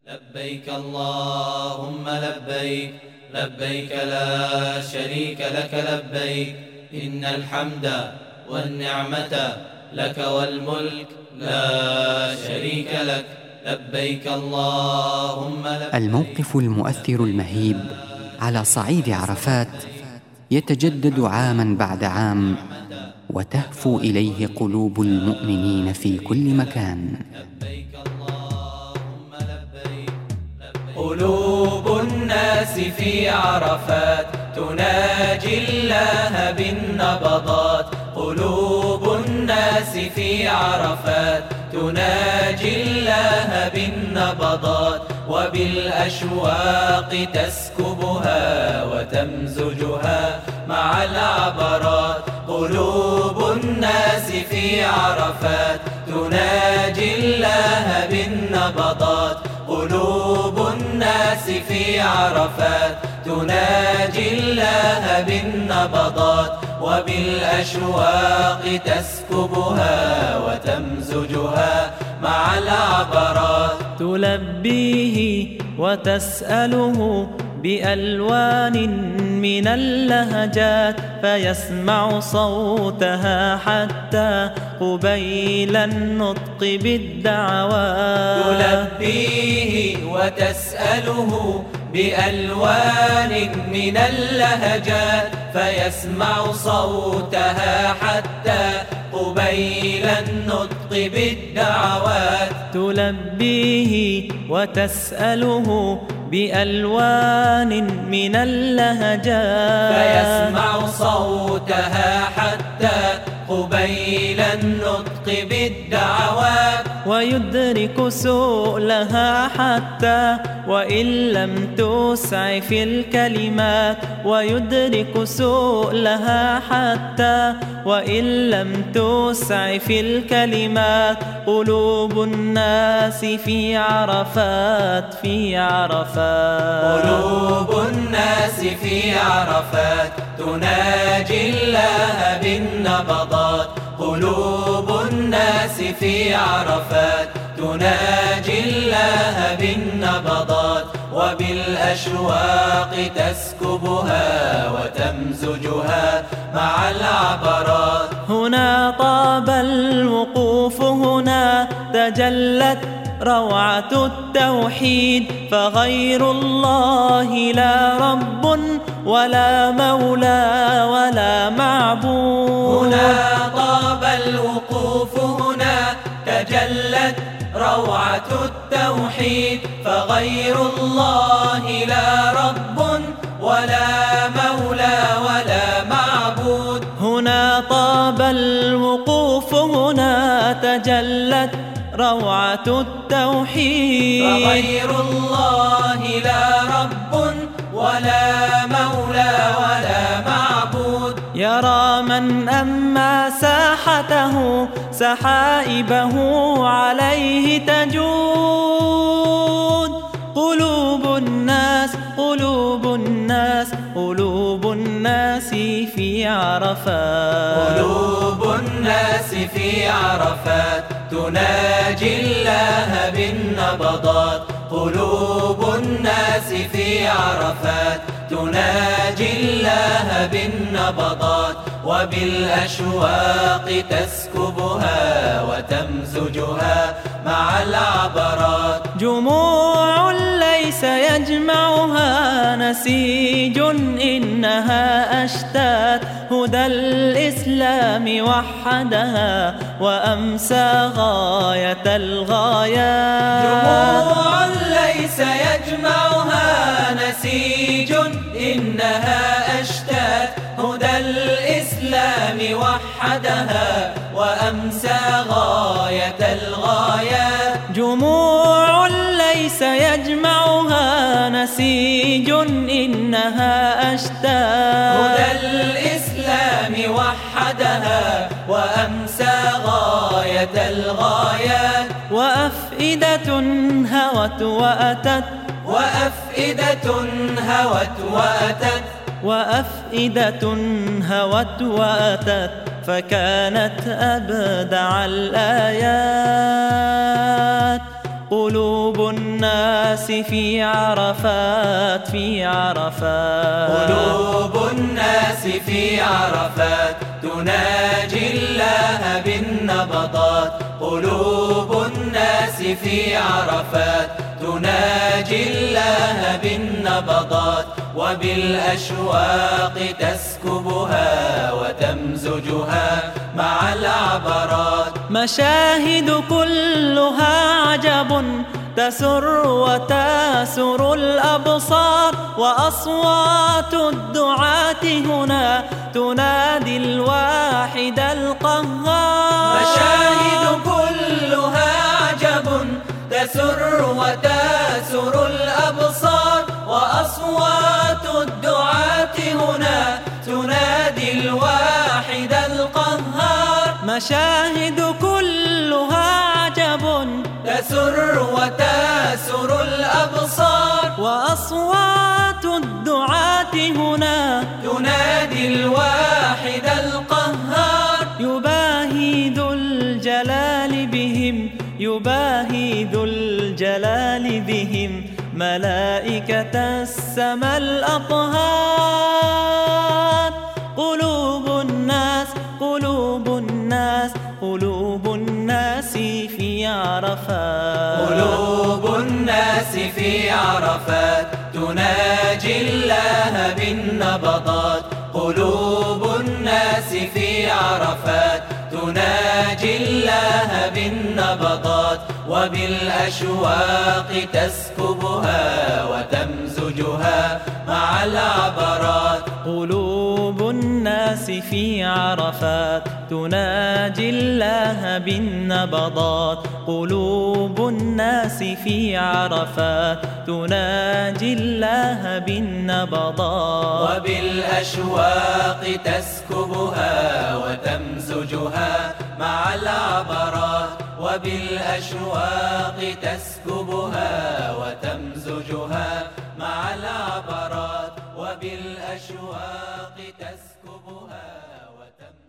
لبيك اللهم لبيك، لبيك لا شريك لك لبيك، إن الحمد والنعمة لك والملك لا شريك لك. لبيك اللهم لبيك. الموقف المؤثر المهيب على صعيد عرفات يتجدد عاماً بعد عام، وتهفو إليه قلوب المؤمنين في كل مكان. قلوب الناس في عرفات تناجي الله بالنبضات، قلوب الناس في عرفات تناجي الله بالنبضات، وبالأشواق تسكبها وتمزجها مع العبرات. قلوب الناس في عرفات تناجي الله بالنبضات، قلوب الناس في عرفات تناجي الله بالنبضات، وبالأشواق تسكبها وتمزجها مع العبرات. تلبيه وتسأله بألوان من اللهجات، فيسمع صوتها حتى قبيل النطق بالدعوات. تلبيه وتسأله بألوان من اللهجات، فيسمع صوتها حتى قبيل النطق بالدعوات. تلبيه وتسأله بألوان من اللهجات، فيسمع صوتها حتى قبيل النطق بالدعوات. ويدرك سؤلها حتى وإن لم تسعف الكلمات، ويدرك سؤلها حتى وإن لم تسعف الكلمات. قلوب الناس في عرفات، في عرفات، قلوب الناس في عرفات تناجي الله بالنبضات، قلوب الناس في عرفات تناجي الله بالنبضات، وبالأشواق تسكبها وتمزجها مع العبرات. هنا طاب الوقوف، هنا تجلت روعة التوحيد، فغير الله لا رب ولا مولى ولا معبود. هنا طاب الوقوف، هنا تجلت روعة التوحيد، فغير الله لا رب ولا مولى ولا معبود. هنا طاب الوقوف، هنا تجلت روعة التوحيد، فغير الله لا رب ولا مولى ولا معبود. يرى من أما ساحته سحائبه عليه تجود. قلوب الناس، قلوب الناس، قلوب الناس في عرفات، قلوب الناس في عرفات تناجي الله بالنبضات، قلوب الناس في عرفات تناجي الله بالنبضات، وبالأشواق تسكبها وتمزجها مع العبرات. جموع ليس يجمعها نسيج، إنها أشتات هدى الإسلام وحدها وأمسى غاية الغايات. جموع ليس يجمعها نسيج، إنها أشتات هدى الإسلام وحدها وأمسى غاية الغايات. جموع ليس يجمعها نسيج، إنها أشتات هدى الإسلام وحدها وأمسى غاية الغايات. وأفئدة هوت وأتت، وأفئدة هوت وأتت، وأفئدة هوت وأتت، فكانت أبدع الآيات. قلوب الناس في عرفات في عرفات. قلوب الناس في عرفات تناجي الله بالنبضات. قلوب الناس في عرفات تناجي الله بالنبضات، وبالأشواق تسكبها وتمزجها مع العبرات. مشاهد كلها عجب تسر وتاسر الأبصار، وأصوات الدعاة هنا تنادي الواحد القهار. مشاهد كلها عجب تسر وتاسر الأبصار، وأصوات الدعاة هنا تنادي الواحد القهار. مشاهد كلها عجب تسر وتاسر الأبصار، وأصوات الدعاة هنا تنادي الواحد القهار. يباهي ذو الجلال بهم، يباهي ذو الجلال بهم ملائكة السماء الأطهار. قلوب الناس قلوب الناس قلوب الناس في عرفات. قلوب الناس في عرفات تناجي الله بالنبضات. قلوب الناس في عرفات تناجي الله بالنبضات، وبالأشواق تسكبها وتمزجها مع العبرات. قلوب الناس في عرفات تناجي الله بالنبضات. قلوب الناس في عرفات تناجي الله بالنبضات، وبالأشواق تسكبها وتمزجها مع العبرات. وبالأشواق تسكبها وتمزجها مع العبرات. وبالأشواق تسكبها وتمزجها